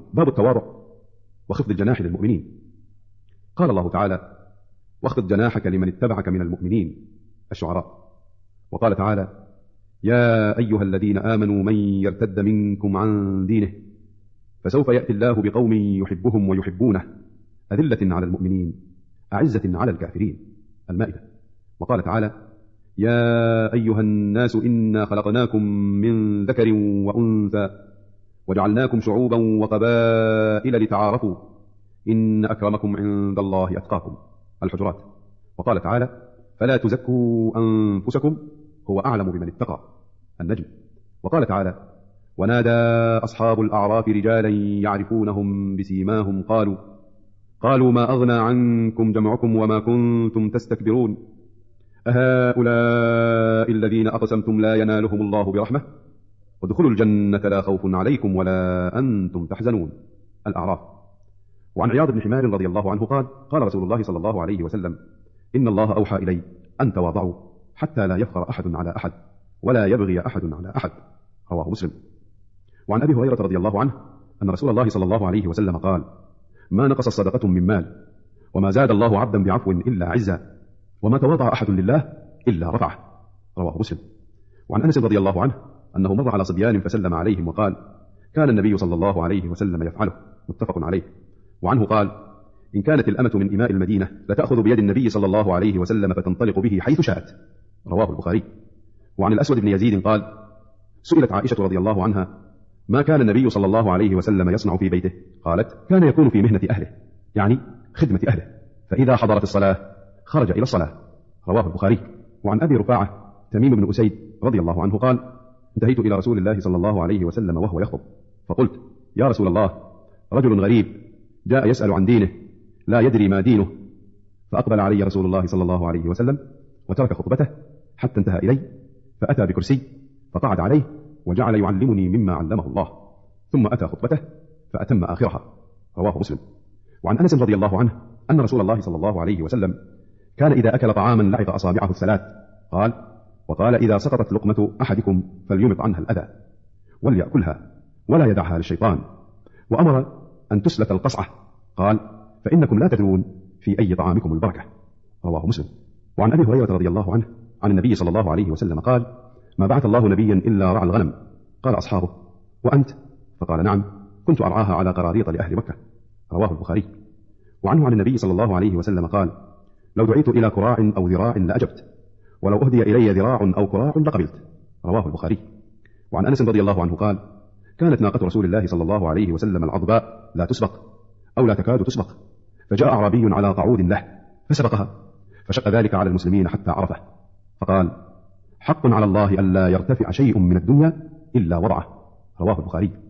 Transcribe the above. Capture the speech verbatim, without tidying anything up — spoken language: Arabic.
باب التواضع وخفض الجناح للمؤمنين. قال الله تعالى: واخفض جناحك لمن اتبعك من المؤمنين. الشعراء. وقال تعالى: يا أيها الذين آمنوا من يرتد منكم عن دينه فسوف يأتي الله بقوم يحبهم ويحبونه أذلة على المؤمنين أعزة على الكافرين. المائدة. وقال تعالى: يا أيها الناس إنا خلقناكم من ذكر وأنثى وجعلناكم شعوبا وقبائل لتعارفوا إن أكرمكم عند الله أتقاكم. الحجرات. وقال تعالى: فلا تزكوا أنفسكم هو أعلم بمن اتقى. النجم. وقال تعالى: ونادى أصحاب الأعراف رجالا يعرفونهم بسيماهم قالوا قالوا ما أغنى عنكم جمعكم وما كنتم تستكبرون أهؤلاء الذين أقسمتم لا ينالهم الله برحمة وادخلوا الجنة لا خوف عليكم ولا أنتم تحزنون. الأعراف. وعن عياض بن حمار رضي الله عنه قال: قال رسول الله صلى الله عليه وسلم: إن الله أوحى إلي أن تواضعوا حتى لا يفخر أحد على أحد ولا يبغي أحد على أحد. رواه مسلم. وعن أبي هريرة رضي الله عنه أن رسول الله صلى الله عليه وسلم قال: ما نقص صدقة من مال وما زاد الله عبدا بعفو إلا عزا وما تواضع أحد لله إلا رفعه. رواه مسلم. وعن أنس رضي الله عنه أنه مر على صبيان فسلم عليهم وقال: كان النبي صلى الله عليه وسلم يفعله. متفق عليه. وعنه قال: إن كانت الأمة من إماء المدينة لتأخذ بيد النبي صلى الله عليه وسلم فتنطلق به حيث شاءت. رواه البخاري. وعن الأسود بن يزيد قال: سئلت عائشة رضي الله عنها: ما كان النبي صلى الله عليه وسلم يصنع في بيته؟ قالت: كان يكون في مهنة أهله، يعني خدمة أهله، فإذا حضرت الصلاة خرج إلى الصلاة. رواه البخاري. وعن أبي رفاعة تميم بن أسيد رضي الله عنه قال: انتهيت إلى رسول الله صلى الله عليه وسلم وهو يخطب فقلت: يا رسول الله، رجل غريب جاء يسأل عن دينه لا يدري ما دينه، فأقبل علي رسول الله صلى الله عليه وسلم وترك خطبته حتى انتهى إلي، فأتى بكرسي فقعد عليه وجعل يعلمني مما علمه الله، ثم أتى خطبته فأتم آخرها. رواه مسلم. وعن أنس رضي الله عنه أن رسول الله صلى الله عليه وسلم كان إذا أكل طعاما لعق أصابعه الثلاث قال: وقال إذا سقطت لقمة أحدكم فليمط عنها الأذى وليأكلها ولا يدعها للشيطان، وأمر أن تسلت القصعة قال: فإنكم لا تدرون في أي طعامكم البركة. رواه مسلم. وعن أبي هريرة رضي الله عنه عن النبي صلى الله عليه وسلم قال: ما بعث الله نبيا إلا رعى الغنم. قال أصحابه: وأنت؟ فقال: نعم، كنت أرعاها على قراريط لأهل مكة. رواه البخاري. وعنه عن النبي صلى الله عليه وسلم قال: لو دعيت إلى كراع أو ذراع لأجبت، ولو أهدي إلي ذراع أو كراع لقبلت. رواه البخاري. وعن أنس رضي الله عنه قال: كانت ناقة رسول الله صلى الله عليه وسلم العضباء لا تسبق أو لا تكاد تسبق، فجاء أعرابي على قعود له فسبقها، فشق ذلك على المسلمين حتى عرفه، فقال: حق على الله ألا يرتفع شيء من الدنيا إلا وضعه. رواه البخاري.